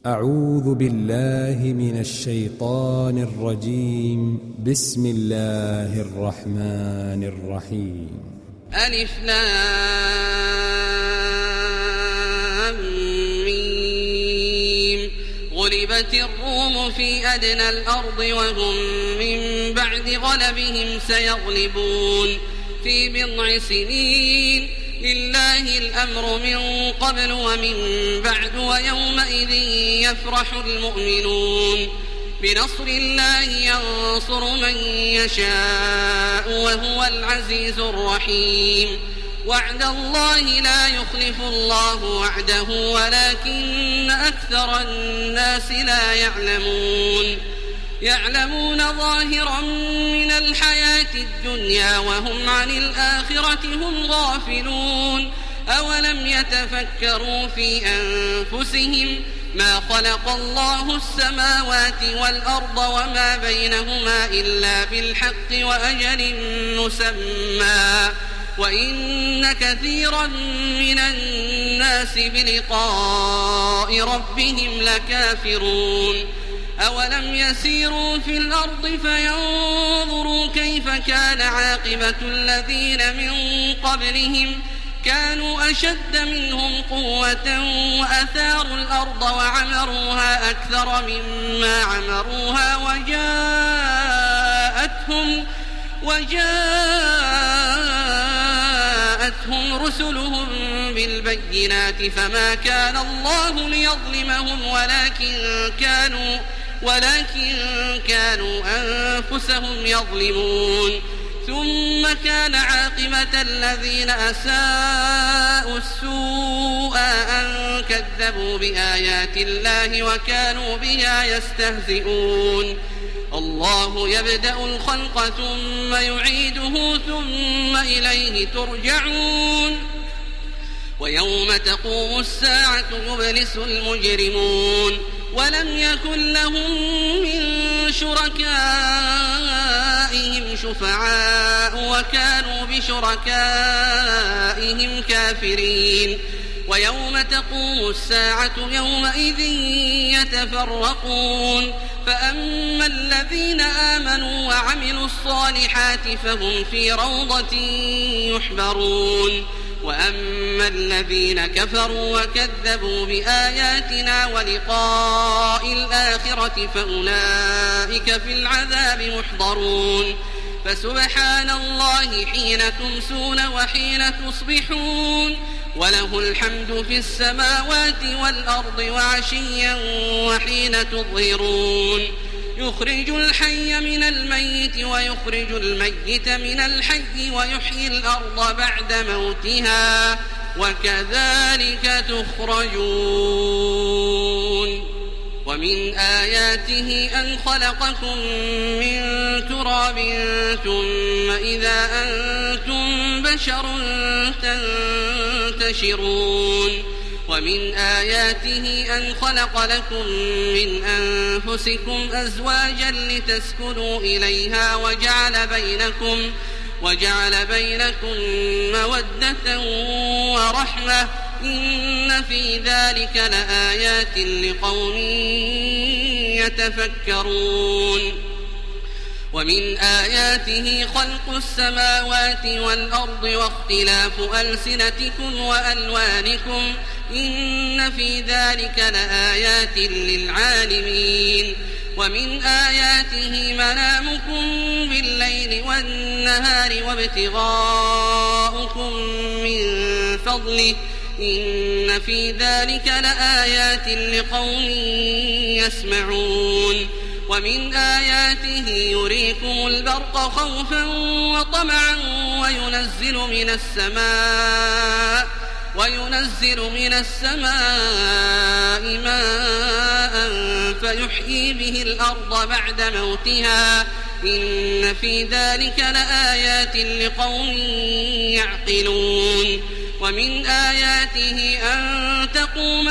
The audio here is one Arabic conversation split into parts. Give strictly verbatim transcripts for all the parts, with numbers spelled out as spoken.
أعوذ بالله من الشيطان الرجيم. بسم الله الرحمن الرحيم. ألف لام ميم. غلبت الروم في أدنى الأرض وهم من بعد غلبهم سيغلبون في بضع سنين. لله الأمر من قبل ومن بعد ويومئذ يفرح المؤمنون. بنصر الله ينصر من يشاء وهو العزيز الرحيم. وعد الله لا يخلف الله وعده ولكن أكثر الناس لا يعلمون. يعلمون ظاهرا من الحياة الدنيا وهم عن الآخرة هم غافلون. أولم يتفكروا في أنفسهم ما خلق الله السماوات والأرض وما بينهما إلا بالحق وأجل مسمى وإن كثيرا من الناس بلقاء ربهم لكافرون. أولم يسيروا في الأرض فينظروا كيف كان عاقبة الذين من قبلهم كانوا أشد منهم قوة وأثاروا الأرض وعمروها أكثر مما عمروها وجاءتهم وجاءتهم رسلهم بالبينات فما كان الله ليظلمهم ولكن كانوا ولكن كانوا أنفسهم يظلمون. ثم كان عاقبة الذين أساءوا السوء أن كذبوا بآيات الله وكانوا بها يستهزئون. الله يبدأ الخلق ثم يعيده ثم إليه ترجعون. ويوم تقوم الساعة يبلس المجرمون ولم يكن لهم من شركائهم شفعاء وكانوا بشركائهم كافرين. ويوم تقوم الساعة يومئذ يتفرقون فأما الذين آمنوا وعملوا الصالحات فهم في روضة يحبرون وأما الذين كفروا وكذبوا بآياتنا ولقاء الآخرة فأولئك في العذاب محضرون. فسبحان الله حين تمسون وحين تصبحون وله الحمد في السماوات والأرض وعشيا وحين تظهرون. يخرج الحي من الميت ويخرج الميت من الحي ويحيي الأرض بعد موتها وكذلك تخرجون. ومن آياته أن خلقكم من تراب ثم إذا أنتم بشر تنتشرون. ومن آياته أن خلق لكم من أنفسكم أزواجا لتسكنوا إليها وجعل بينكم وجعل بينكم مودة ورحمة إن في ذلك لآيات لقوم يتفكرون. ومن آياته خلق السماوات والأرض واختلاف ألسنتكم وألوانكم إن في ذلك لآيات للعالمين. ومن آياته منامكم بالليل والنهار وابتغاؤكم من فضله إن في ذلك لآيات لقوم يسمعون. ومن آياته يريكم البرق خوفا وطمعا وينزل من السماء وينزل من السماء ماء فيحيي به الأرض بعد موتها إن في ذلك لآيات لقوم يعقلون. ومن آياته أن تقوم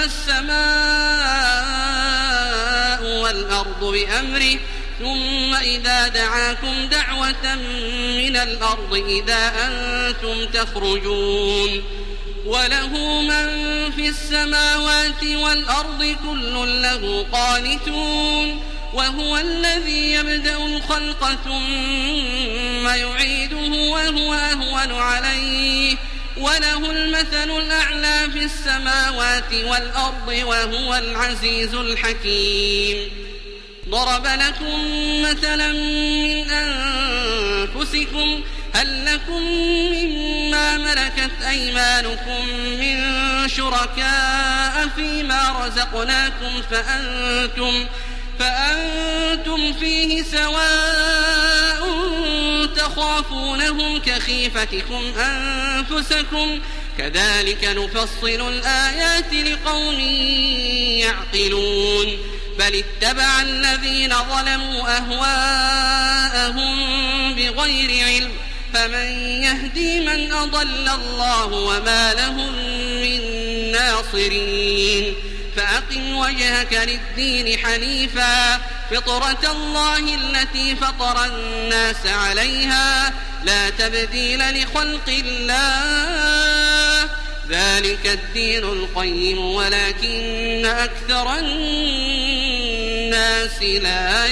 السماء والأرض بأمره ثم إذا دعاكم دعوة من الأرض إذا أنتم تخرجون. وله من في السماوات والأرض كل له قانتون وهو الذي يبدأ الخلق ثم يعيده وهو أهون عليه وله المثل الأعلى في السماوات والأرض وهو العزيز الحكيم. ضرب لكم مثلا من أنفسكم هل لكم مما ملكت أيمانكم من شركاء فيما رزقناكم فأنتم, فأنتم فيه سواء تخافونهم كخيفتكم أنفسكم كذلك نفصل الآيات لقوم يعقلون. بل اتبع الذين ظلموا أهواءهم بغير علم فمن يهدي من أضل الله وما لهم من ناصرين. فأقم وجهك للدين حنيفا فطرة الله التي فطر الناس عليها لا تبديل لخلق الله ذلك الدين القيم ولكن أكثر الناس لا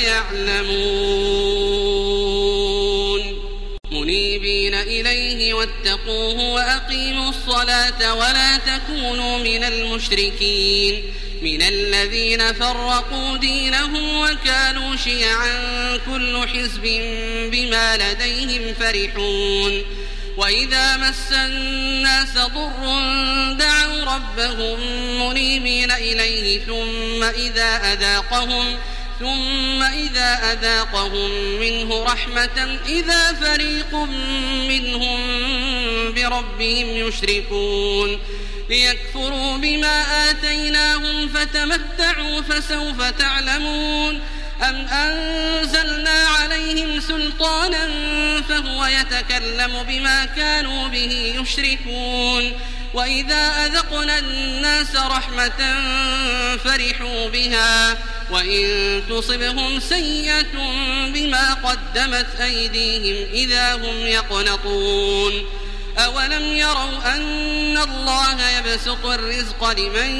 يعلمون. منيبين إليه واتقوه وأقيموا الصلاة ولا تكونوا من المشركين من الذين فرقوا دينهم وكانوا شيعا كل حزب بما لديهم فرحون. وإذا مس الناس ضر دعوا ربهم منيبين إليه ثم إذا أذاقهم ثم إذا أذاقهم منه رحمة إذا فريق منهم بربهم يشركون. ليكفروا بما آتيناهم فتمتعوا فسوف تعلمون. أم أنزلنا عليهم سلطانا فهو يتكلم بما كانوا به يشركون. وإذا أذقنا الناس رحمة فرحوا بها وإن تصبهم سيئة بما قدمت أيديهم إذا هم يقنطون. أولم يروا أن الله يبسط الرزق لمن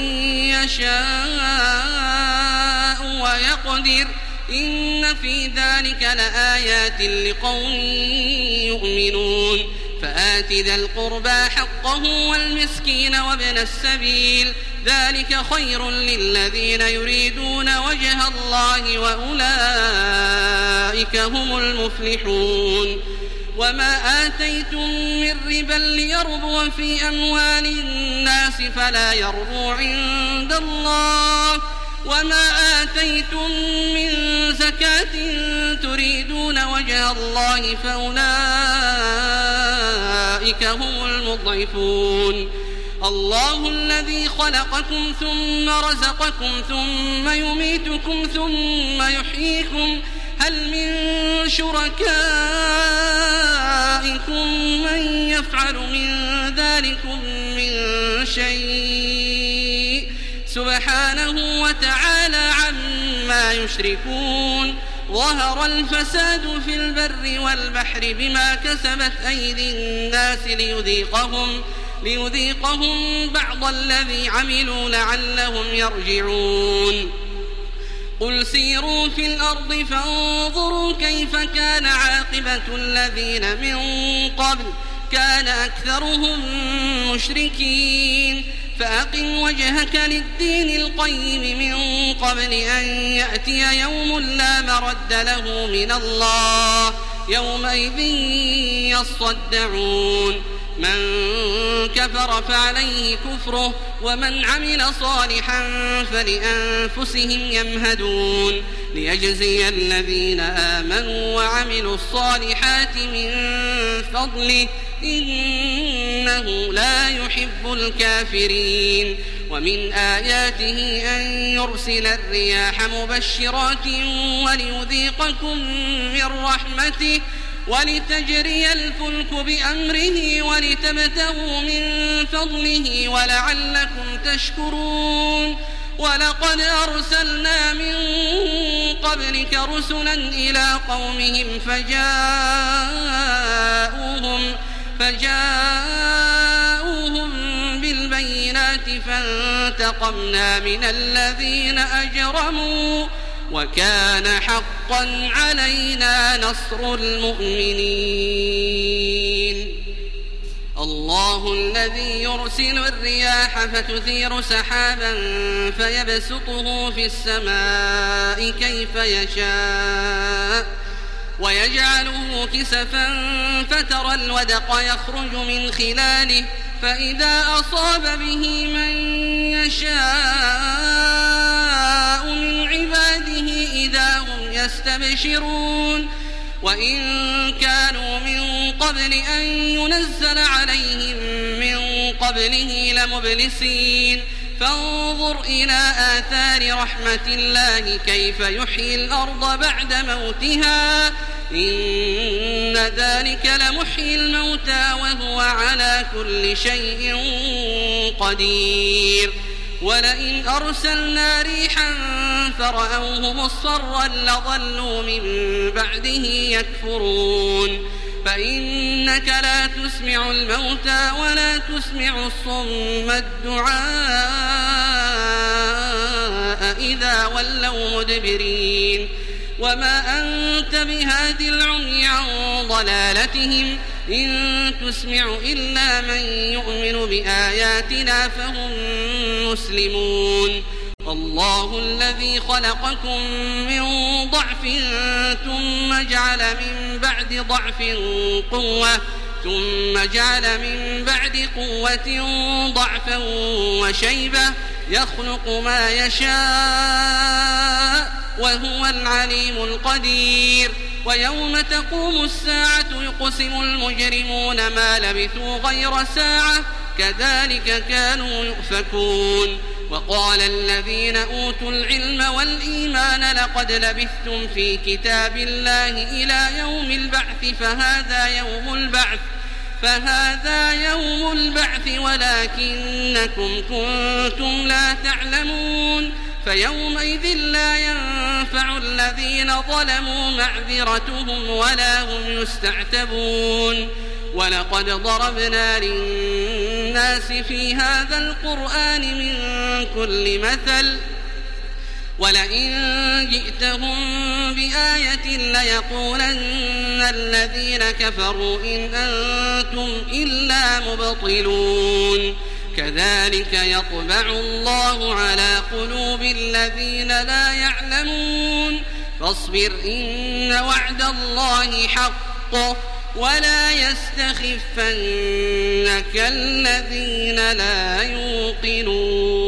يشاء ويقدر إن في ذلك لآيات لقوم يؤمنون. فآت ذا القربى حقه والمسكين وابن السبيل ذلك خير للذين يريدون وجه الله وأولئك هم المفلحون. وما آتيتم من ربا ليربو في أموال الناس فلا يربو عند الله وما آتيتم من زكاة تريدون وجه الله فأولئك هم المضعفون. الله الذي خلقكم ثم رزقكم ثم يميتكم ثم يحييكم هل من شركائكم من يفعل من ذلكم من شيء سبحانه وتعالى عما يشركون. ظهر الفساد في البر والبحر بما كسبت أيدي الناس ليذيقهم, ليذيقهم بعض الذي عملوا لعلهم يرجعون. قل سيروا في الأرض فانظروا كيف كان عاقبة الذين من قبل كان أكثرهم مشركين. فأقم وجهك للدين القيم من قبل أن يأتي يوم لا مرد له من الله يومئذ يصدعون. من كفر فعليه كفره ومن عمل صالحا فلأنفسهم يمهدون. ليجزي الذين آمنوا وعملوا الصالحات من فضله إنه لا يحب الكافرين. ومن آياته أن يرسل الرياح مبشرات وليذيقكم من رحمته ولتجري الفلك بأمره ولتبتغوا من فضله ولعلكم تشكرون. ولقد أرسلنا من قبلك رسلا إلى قومهم فجاءوهم, فجاءوهم بالبينات فانتقمنا من الذين أجرموا وكان حقا علينا نصر المؤمنين. الله الذي يرسل الرياح فتثير سحابا فيبسطه في السماء كيف يشاء ويجعله كسفا فترى الودق يخرج من خلاله فإذا أصاب به من يشاء من عباده إذا هم يستبشرون. وإن كانوا من قبل أن ينزل عليهم من قبله لمبلسين فانظر إلى آثار رحمة الله كيف يحيي الأرض بعد موتها إن ذلك لمحيي الموتى وهو على كل شيء قدير. ولئن أرسلنا ريحا فرأوه مصفرا لظلوا من بعده يكفرون. فإنك لا تسمع الموتى ولا تسمع الصم الدعاء إذا ولوا مدبرين. وما أنت بهادي العمي عن ضلالتهم إن تسمع إلا من يؤمن بآياتنا فهم مسلمون. الله الذي خلقكم من ضعف ثم جعل من بعد ضعف قوة ثم جعل من بعد قوة ضعفا وشيبة يخلق ما يشاء وهو العليم القدير. ويوم تقوم الساعة يقسم المجرمون ما لبثوا غير ساعة كذلك كانوا يؤفكون. وقال الذين أوتوا العلم والإيمان لقد لبثتم في كتاب الله إلى يوم البعث فهذا يوم البعث فهذا يوم البعث ولكنكم كنتم لا تعلمون. فيومئذ لا ينفع الذين ظلموا معذرتهم ولا هم يستعتبون. ولقد ضربنا للناس في هذا القرآن من كل مثل ولئن جئتهم بآية ليقولن الذين كفروا إن أنتم إلا مبطلون. كذلك يطبع الله على قلوب الذين لا يعلمون. فاصبر إن وعد الله حق ولا يستخفنك الذين لا يوقنون.